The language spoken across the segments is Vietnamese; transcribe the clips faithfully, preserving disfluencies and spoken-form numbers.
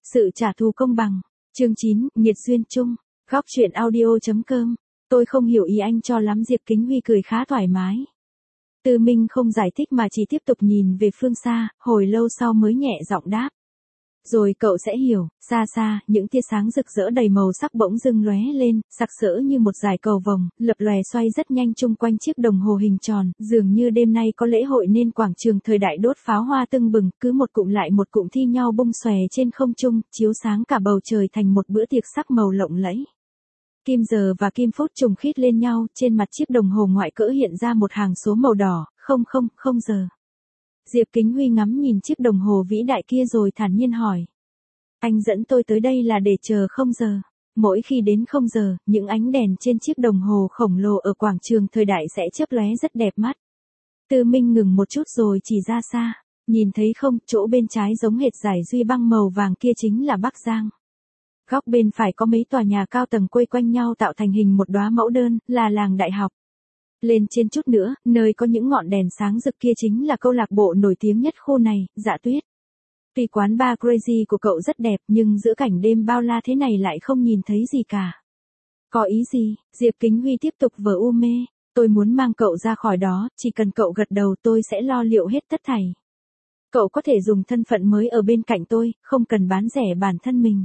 Sự trả thù công bằng. Chương chín, Nhiệt duyên chung. Góc truyện audio.com. Tôi không hiểu ý anh cho lắm. Diệp Kính Huy cười khá thoải mái. Tư Minh không giải thích mà chỉ tiếp tục nhìn về phương xa, hồi lâu sau mới nhẹ giọng đáp. Rồi cậu sẽ hiểu. Xa xa, những tia sáng rực rỡ đầy màu sắc bỗng dưng lóe lên, sặc sỡ như một dải cầu vồng, lập lòe xoay rất nhanh chung quanh chiếc đồng hồ hình tròn, dường như đêm nay có lễ hội nên quảng trường thời đại đốt pháo hoa tưng bừng, cứ một cụm lại một cụm thi nhau bung xòe trên không trung, chiếu sáng cả bầu trời thành một bữa tiệc sắc màu lộng lẫy. Kim giờ và kim phút trùng khít lên nhau, trên mặt chiếc đồng hồ ngoại cỡ hiện ra một hàng số màu đỏ, không không không giờ. Diệp Kính Huy ngắm nhìn chiếc đồng hồ vĩ đại kia rồi thản nhiên hỏi. Anh dẫn tôi tới đây là để chờ không giờ. Mỗi khi đến không giờ, những ánh đèn trên chiếc đồng hồ khổng lồ ở quảng trường thời đại sẽ chớp lóe rất đẹp mắt. Tư Minh ngừng một chút rồi chỉ ra xa. Nhìn thấy không, chỗ bên trái giống hệt dải duy băng màu vàng kia chính là Bắc Giang. Góc bên phải có mấy tòa nhà cao tầng quây quanh nhau tạo thành hình một đóa mẫu đơn, là làng đại học. Lên trên chút nữa, nơi có những ngọn đèn sáng rực kia chính là câu lạc bộ nổi tiếng nhất khu này, Dạ Tuyết. Tuy quán bar Crazy của cậu rất đẹp nhưng giữa cảnh đêm bao la thế này lại không nhìn thấy gì cả. Có ý gì? Diệp Kính Huy tiếp tục vờ u mê. Tôi muốn mang cậu ra khỏi đó, chỉ cần cậu gật đầu tôi sẽ lo liệu hết tất thảy. Cậu có thể dùng thân phận mới ở bên cạnh tôi, không cần bán rẻ bản thân mình.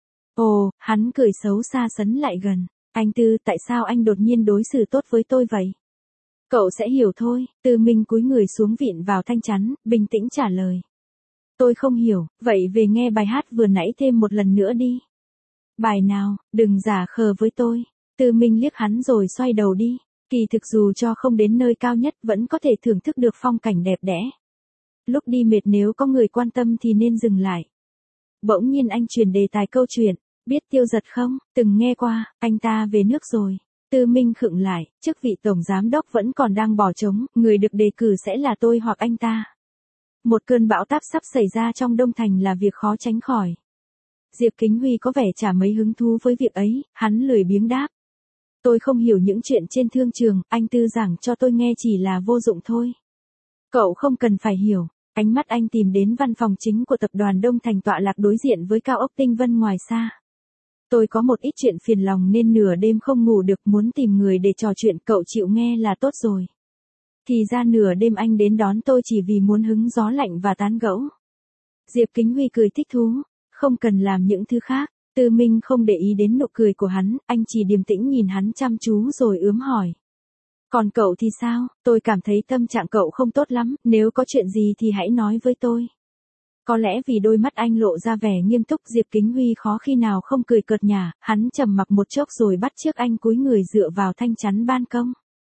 Ồ, hắn cười xấu xa sấn lại gần. Anh Tư, tại sao anh đột nhiên đối xử tốt với tôi vậy? Cậu sẽ hiểu thôi. Tư Minh cúi người xuống vịn vào thanh chắn, bình tĩnh trả lời. Tôi không hiểu, vậy về nghe bài hát vừa nãy thêm một lần nữa đi. Bài nào? Đừng giả khờ với tôi. Tư Minh liếc hắn rồi xoay đầu đi. Kỳ thực dù cho không đến nơi cao nhất vẫn có thể thưởng thức được phong cảnh đẹp đẽ. Lúc đi mệt nếu có người quan tâm thì nên dừng lại. Bỗng nhiên anh chuyển đề tài câu chuyện. Biết Tiêu Giật không? Từng nghe qua, anh ta về nước rồi. Tư Minh khựng lại, chức vị tổng giám đốc vẫn còn đang bỏ trống, người được đề cử sẽ là tôi hoặc anh ta. Một cơn bão táp sắp xảy ra trong Đông Thành là việc khó tránh khỏi. Diệp Kính Huy có vẻ chả mấy hứng thú với việc ấy, hắn lười biếng đáp. Tôi không hiểu những chuyện trên thương trường, anh Tư giảng cho tôi nghe chỉ là vô dụng thôi. Cậu không cần phải hiểu. Ánh mắt anh tìm đến văn phòng chính của tập đoàn Đông Thành tọa lạc đối diện với cao ốc Tinh Vân ngoài xa. Tôi có một ít chuyện phiền lòng nên nửa đêm không ngủ được, muốn tìm người để trò chuyện, cậu chịu nghe là tốt rồi. Thì ra nửa đêm anh đến đón tôi chỉ vì muốn hứng gió lạnh và tán gẫu. Diệp Kính Huy cười thích thú, không cần làm những thứ khác. Tư Minh không để ý đến nụ cười của hắn, anh chỉ điềm tĩnh nhìn hắn chăm chú rồi ướm hỏi. Còn cậu thì sao? Tôi cảm thấy tâm trạng cậu không tốt lắm, nếu có chuyện gì thì hãy nói với tôi. Có lẽ vì đôi mắt anh lộ ra vẻ nghiêm túc, Diệp Kính Huy khó khi nào không cười cợt nhả, hắn trầm mặc một chốc rồi bắt chước anh cúi người dựa vào thanh chắn ban công.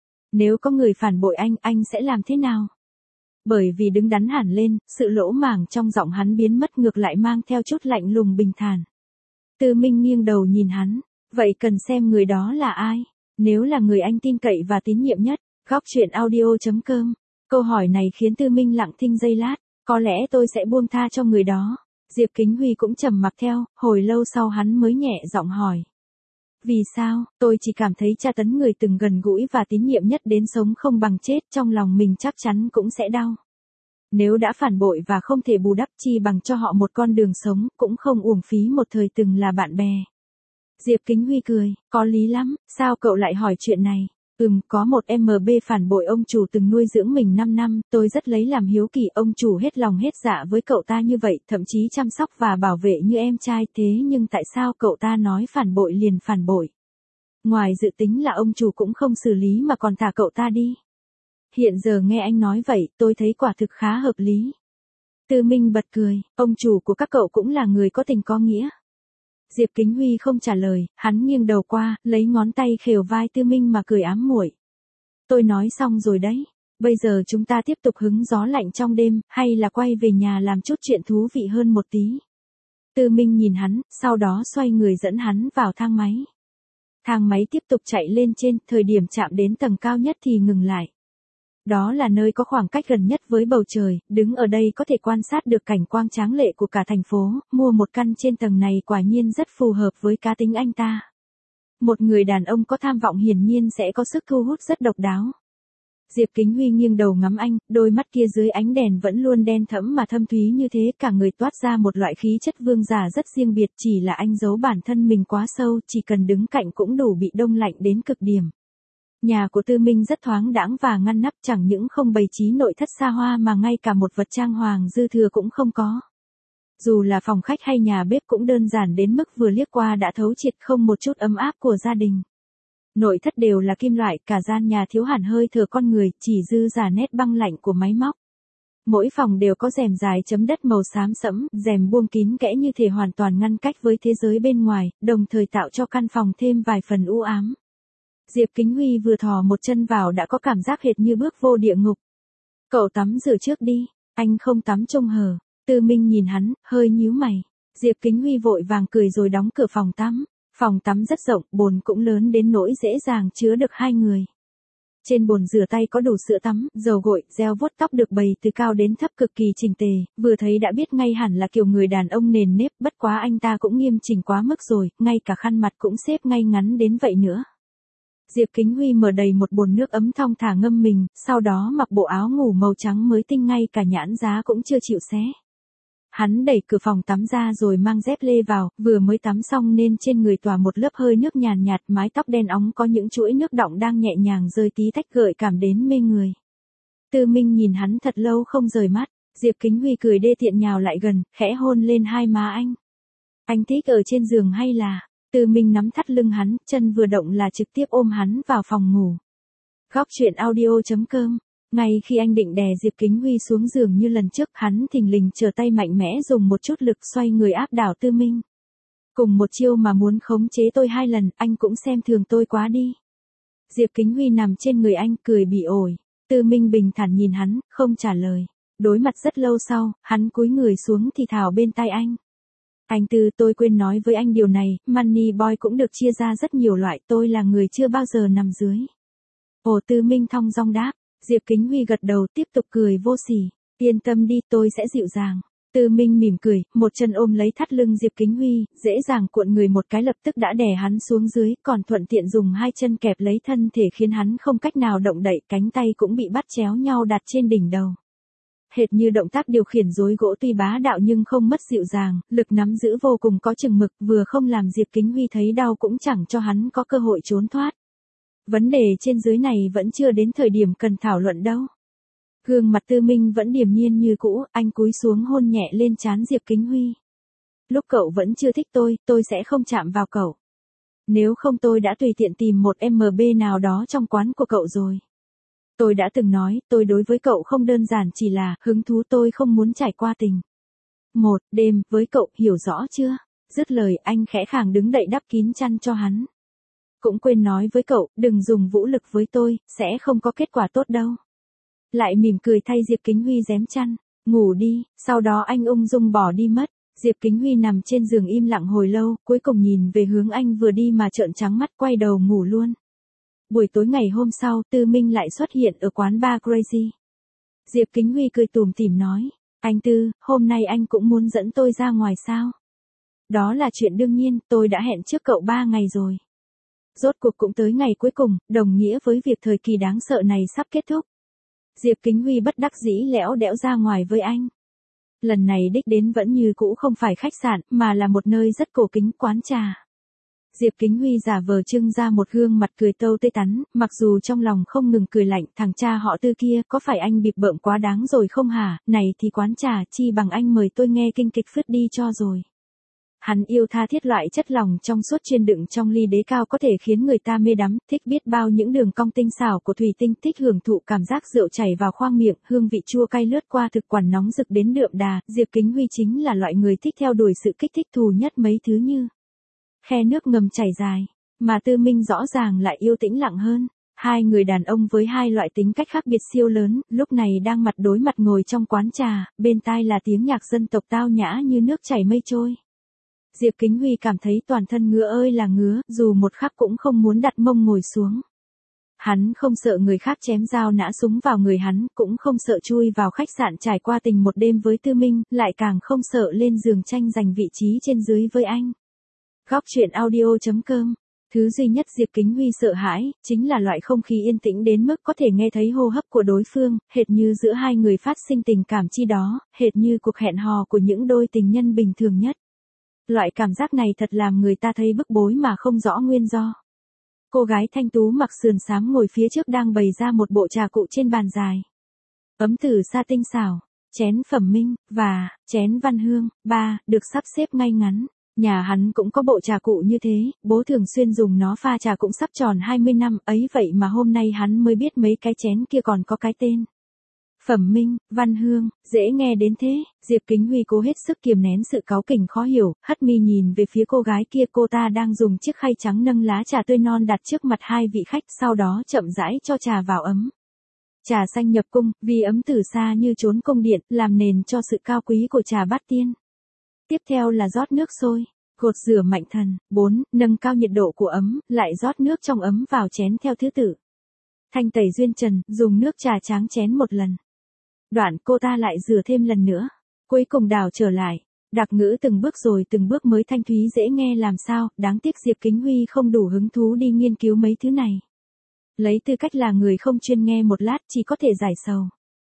Nếu có người phản bội anh, anh sẽ làm thế nào? Bởi vì đứng đắn hẳn lên, sự lỗ mảng trong giọng hắn biến mất ngược lại mang theo chút lạnh lùng bình thản. Tư Minh nghiêng đầu nhìn hắn, vậy cần xem người đó là ai? Nếu là người anh tin cậy và tín nhiệm nhất, góc truyện audio.com. Câu hỏi này khiến Tư Minh lặng thinh giây lát. Có lẽ tôi sẽ buông tha cho người đó. Diệp Kính Huy cũng trầm mặc theo, hồi lâu sau hắn mới nhẹ giọng hỏi. Vì sao? Tôi chỉ cảm thấy tra tấn người từng gần gũi và tín nhiệm nhất đến sống không bằng chết, trong lòng mình chắc chắn cũng sẽ đau. Nếu đã phản bội và không thể bù đắp chi bằng cho họ một con đường sống, cũng không uổng phí một thời từng là bạn bè. Diệp Kính Huy cười, có lý lắm, sao cậu lại hỏi chuyện này? Ừm, có một em bê phản bội ông chủ từng nuôi dưỡng mình năm năm, tôi rất lấy làm hiếu kỳ, ông chủ hết lòng hết dạ với cậu ta như vậy, thậm chí chăm sóc và bảo vệ như em trai, thế nhưng tại sao cậu ta nói phản bội liền phản bội? Ngoài dự tính là ông chủ cũng không xử lý mà còn thả cậu ta đi. Hiện giờ nghe anh nói vậy, tôi thấy quả thực khá hợp lý. Tư Minh bật cười, ông chủ của các cậu cũng là người có tình có nghĩa. Diệp Kính Huy không trả lời, hắn nghiêng đầu qua, lấy ngón tay khều vai Tư Minh mà cười ám muội. Tôi nói xong rồi đấy, bây giờ chúng ta tiếp tục hứng gió lạnh trong đêm, hay là quay về nhà làm chút chuyện thú vị hơn một tí. Tư Minh nhìn hắn, sau đó xoay người dẫn hắn vào thang máy. Thang máy tiếp tục chạy lên trên, thời điểm chạm đến tầng cao nhất thì ngừng lại. Đó là nơi có khoảng cách gần nhất với bầu trời, đứng ở đây có thể quan sát được cảnh quang tráng lệ của cả thành phố, mua một căn trên tầng này quả nhiên rất phù hợp với cá tính anh ta. Một người đàn ông có tham vọng hiển nhiên sẽ có sức thu hút rất độc đáo. Diệp Kính Huy nghiêng đầu ngắm anh, đôi mắt kia dưới ánh đèn vẫn luôn đen thẫm mà thâm thúy như thế, cả người toát ra một loại khí chất vương giả rất riêng biệt, chỉ là anh giấu bản thân mình quá sâu, chỉ cần đứng cạnh cũng đủ bị đông lạnh đến cực điểm. Nhà của Tư Minh rất thoáng đãng và ngăn nắp, chẳng những không bày trí nội thất xa hoa mà ngay cả một vật trang hoàng dư thừa cũng không có. Dù là phòng khách hay nhà bếp cũng đơn giản đến mức vừa liếc qua đã thấu triệt, không một chút ấm áp của gia đình. Nội thất đều là kim loại, cả gian nhà thiếu hẳn hơi thở con người, chỉ dư giả nét băng lạnh của máy móc. Mỗi phòng đều có rèm dài chấm đất màu xám sẫm, rèm buông kín kẽ như thể hoàn toàn ngăn cách với thế giới bên ngoài, đồng thời tạo cho căn phòng thêm vài phần u ám. Diệp Kính Huy vừa thò một chân vào đã có cảm giác hệt như bước vô địa ngục. Cậu tắm rửa trước đi, anh không tắm trông hờ. Tư Minh nhìn hắn, hơi nhíu mày. Diệp Kính Huy vội vàng cười rồi đóng cửa phòng tắm. Phòng tắm rất rộng, bồn cũng lớn đến nỗi dễ dàng chứa được hai người. Trên bồn rửa tay có đủ sữa tắm, dầu gội, gel vuốt tóc được bày từ cao đến thấp cực kỳ chỉnh tề, vừa thấy đã biết ngay hẳn là kiểu người đàn ông nền nếp, bất quá anh ta cũng nghiêm chỉnh quá mức rồi, ngay cả khăn mặt cũng xếp ngay ngắn đến vậy nữa. Diệp Kính Huy mở đầy một bồn nước ấm thong thả ngâm mình, sau đó mặc bộ áo ngủ màu trắng mới tinh, ngay cả nhãn giá cũng chưa chịu xé. Hắn đẩy cửa phòng tắm ra rồi mang dép lê vào, vừa mới tắm xong nên trên người tỏa một lớp hơi nước nhàn nhạt, mái tóc đen óng có những chuỗi nước đọng đang nhẹ nhàng rơi tí tách gợi cảm đến mê người. Tư Minh nhìn hắn thật lâu không rời mắt, Diệp Kính Huy cười đê tiện nhào lại gần, khẽ hôn lên hai má anh. Anh thích ở trên giường hay là? Tư Minh nắm thắt lưng hắn, chân vừa động là trực tiếp ôm hắn vào phòng ngủ. Góc truyện audio chấm com. Ngay khi anh định đè Diệp Kính Huy xuống giường như lần trước, hắn thình lình trở tay mạnh mẽ dùng một chút lực xoay người áp đảo Tư Minh. Cùng một chiêu mà muốn khống chế tôi hai lần, anh cũng xem thường tôi quá đi. Diệp Kính Huy nằm trên người anh cười bỉ ổi. Tư Minh bình thản nhìn hắn, không trả lời. Đối mặt rất lâu sau, hắn cúi người xuống thì thào bên tai anh. Anh Tư, tôi quên nói với anh điều này, Money Boy cũng được chia ra rất nhiều loại, tôi là người chưa bao giờ nằm dưới. Ồ, Tư Minh thong dong đáp. Diệp Kính Huy gật đầu tiếp tục cười vô sỉ. Yên tâm đi, tôi sẽ dịu dàng. Tư Minh mỉm cười, một chân ôm lấy thắt lưng Diệp Kính Huy, dễ dàng cuộn người một cái lập tức đã đè hắn xuống dưới, còn thuận tiện dùng hai chân kẹp lấy thân thể khiến hắn không cách nào động đậy, cánh tay cũng bị bắt chéo nhau đặt trên đỉnh đầu. Hệt như động tác điều khiển rối gỗ tuy bá đạo nhưng không mất dịu dàng, lực nắm giữ vô cùng có chừng mực, vừa không làm Diệp Kính Huy thấy đau cũng chẳng cho hắn có cơ hội trốn thoát. Vấn đề trên dưới này vẫn chưa đến thời điểm cần thảo luận đâu. Gương mặt Tư Minh vẫn điềm nhiên như cũ, anh cúi xuống hôn nhẹ lên trán Diệp Kính Huy. Lúc cậu vẫn chưa thích tôi, tôi sẽ không chạm vào cậu. Nếu không tôi đã tùy tiện tìm một em bê nào đó trong quán của cậu rồi. Tôi đã từng nói, tôi đối với cậu không đơn giản chỉ là hứng thú, tôi không muốn trải qua tình. Một đêm với cậu, hiểu rõ chưa? Dứt lời anh khẽ khàng đứng dậy đắp kín chăn cho hắn. Cũng quên nói với cậu, đừng dùng vũ lực với tôi, sẽ không có kết quả tốt đâu. Lại mỉm cười thay Diệp Kính Huy rém chăn, ngủ đi, sau đó anh ung dung bỏ đi mất. Diệp Kính Huy nằm trên giường im lặng hồi lâu, cuối cùng nhìn về hướng anh vừa đi mà trợn trắng mắt quay đầu ngủ luôn. Buổi tối ngày hôm sau, Tư Minh lại xuất hiện ở quán bar Crazy. Diệp Kính Huy cười tủm tỉm nói, anh Tư, hôm nay anh cũng muốn dẫn tôi ra ngoài sao? Đó là chuyện đương nhiên, tôi đã hẹn trước cậu ba ngày rồi. Rốt cuộc cũng tới ngày cuối cùng, đồng nghĩa với việc thời kỳ đáng sợ này sắp kết thúc. Diệp Kính Huy bất đắc dĩ lẽo đẽo ra ngoài với anh. Lần này đích đến vẫn như cũ không phải khách sạn, mà là một nơi rất cổ kính, quán trà. Diệp Kính Huy giả vờ trưng ra một gương mặt cười tâu tê tắn, mặc dù trong lòng không ngừng cười lạnh, thằng cha họ Tư kia, có phải anh bịp bợm quá đáng rồi không hả, này thì quán trà, chi bằng anh mời tôi nghe kinh kịch phứt đi cho rồi. Hắn yêu tha thiết loại chất lòng trong suốt chuyên đựng trong ly đế cao có thể khiến người ta mê đắm, thích biết bao những đường cong tinh xảo của thủy tinh, thích hưởng thụ cảm giác rượu chảy vào khoang miệng, hương vị chua cay lướt qua thực quản nóng rực đến đượm đà. Diệp Kính Huy chính là loại người thích theo đuổi sự kích thích thù nhất mấy thứ như khe nước ngầm chảy dài, mà Tư Minh rõ ràng lại yêu tĩnh lặng hơn. Hai người đàn ông với hai loại tính cách khác biệt siêu lớn, lúc này đang mặt đối mặt ngồi trong quán trà, bên tai là tiếng nhạc dân tộc tao nhã như nước chảy mây trôi. Diệp Kính Huy cảm thấy toàn thân ngứa ơi là ngứa, dù một khắc cũng không muốn đặt mông ngồi xuống. Hắn không sợ người khác chém dao nã súng vào người hắn, cũng không sợ chui vào khách sạn trải qua tình một đêm với Tư Minh, lại càng không sợ lên giường tranh giành vị trí trên dưới với anh. Góc truyện audio chấm com Thứ duy nhất Diệp Kính Huy sợ hãi, chính là loại không khí yên tĩnh đến mức có thể nghe thấy hô hấp của đối phương, hệt như giữa hai người phát sinh tình cảm chi đó, hệt như cuộc hẹn hò của những đôi tình nhân bình thường nhất. Loại cảm giác này thật làm người ta thấy bức bối mà không rõ nguyên do. Cô gái thanh tú mặc sườn xám ngồi phía trước đang bày ra một bộ trà cụ trên bàn dài. Ấm từ sa tinh xảo, chén phẩm minh, và chén văn hương, ba, được sắp xếp ngay ngắn. Nhà hắn cũng có bộ trà cụ như thế, bố thường xuyên dùng nó pha trà cũng sắp tròn hai mươi năm, ấy vậy mà hôm nay hắn mới biết mấy cái chén kia còn có cái tên. Phẩm minh, văn hương, dễ nghe đến thế, Diệp Kính Huy cố hết sức kiềm nén sự cáu kỉnh khó hiểu, hất mi nhìn về phía cô gái kia, cô ta đang dùng chiếc khay trắng nâng lá trà tươi non đặt trước mặt hai vị khách, sau đó chậm rãi cho trà vào ấm. Trà xanh nhập cung, vì ấm từ xa như trốn cung điện, làm nền cho sự cao quý của trà bát tiên. Tiếp theo là rót nước sôi, gột rửa mạnh thần, bốn, nâng cao nhiệt độ của ấm, lại rót nước trong ấm vào chén theo thứ tự. Thanh tẩy duyên trần, dùng nước trà tráng chén một lần. Đoạn cô ta lại rửa thêm lần nữa, cuối cùng đảo trở lại, đặc ngữ từng bước rồi từng bước mới thanh thúy dễ nghe làm sao, đáng tiếc Diệp Kính Huy không đủ hứng thú đi nghiên cứu mấy thứ này. Lấy tư cách là người không chuyên nghe một lát chỉ có thể giải sầu.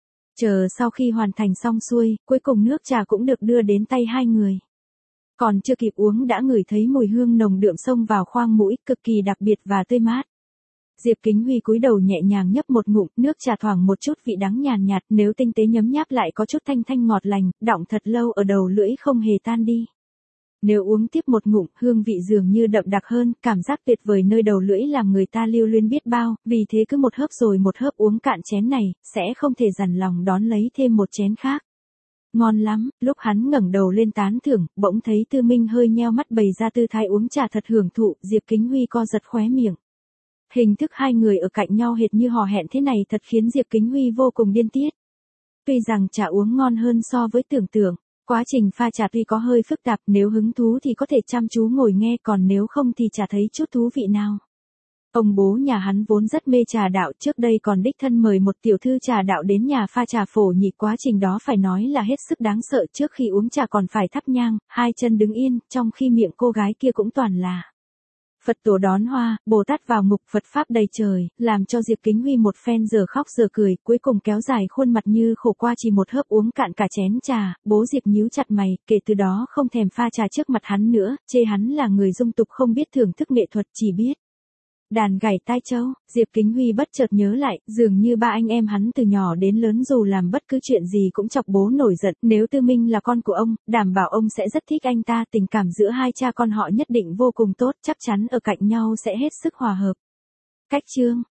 Chờ sau khi hoàn thành xong xuôi, cuối cùng nước trà cũng được đưa đến tay hai người. Còn chưa kịp uống đã ngửi thấy mùi hương nồng đượm xông vào khoang mũi, cực kỳ đặc biệt và tươi mát. Diệp Kính Huy cúi đầu nhẹ nhàng nhấp một ngụm, nước trà thoảng một chút vị đắng nhàn nhạt, nếu tinh tế nhấm nháp lại có chút thanh thanh ngọt lành, đọng thật lâu ở đầu lưỡi không hề tan đi. Nếu uống tiếp một ngụm, hương vị dường như đậm đặc hơn, cảm giác tuyệt vời nơi đầu lưỡi làm người ta lưu luyến biết bao, vì thế cứ một hớp rồi một hớp uống cạn chén này, sẽ không thể dằn lòng đón lấy thêm một chén khác. Ngon lắm, lúc hắn ngẩng đầu lên tán thưởng, bỗng thấy Tư Minh hơi nheo mắt bày ra tư thái uống trà thật hưởng thụ, Diệp Kính Huy co giật khóe miệng. Hình thức hai người ở cạnh nhau hệt như hò hẹn thế này thật khiến Diệp Kính Huy vô cùng điên tiết. Tuy rằng trà uống ngon hơn so với tưởng tượng, quá trình pha trà tuy có hơi phức tạp, nếu hứng thú thì có thể chăm chú ngồi nghe, còn nếu không thì chả thấy chút thú vị nào. Ông bố nhà hắn vốn rất mê trà đạo, trước đây còn đích thân mời một tiểu thư trà đạo đến nhà pha trà phổ nhị, quá trình đó phải nói là hết sức đáng sợ, trước khi uống trà còn phải thắp nhang, hai chân đứng yên, trong khi miệng cô gái kia cũng toàn là Phật tổ đón hoa, Bồ Tát vào ngục, Phật Pháp đầy trời, làm cho Diệp Kính Huy một phen giờ khóc giờ cười, cuối cùng kéo dài khuôn mặt như khổ qua chỉ một hớp uống cạn cả chén trà, bố Diệp nhíu chặt mày, kể từ đó không thèm pha trà trước mặt hắn nữa, chê hắn là người dung tục không biết thưởng thức nghệ thuật, chỉ biết đàn gảy tai châu. Diệp Kính Huy bất chợt nhớ lại, dường như ba anh em hắn từ nhỏ đến lớn dù làm bất cứ chuyện gì cũng chọc bố nổi giận, nếu Tư Minh là con của ông, đảm bảo ông sẽ rất thích anh ta, tình cảm giữa hai cha con họ nhất định vô cùng tốt, chắc chắn ở cạnh nhau sẽ hết sức hòa hợp. Cách chương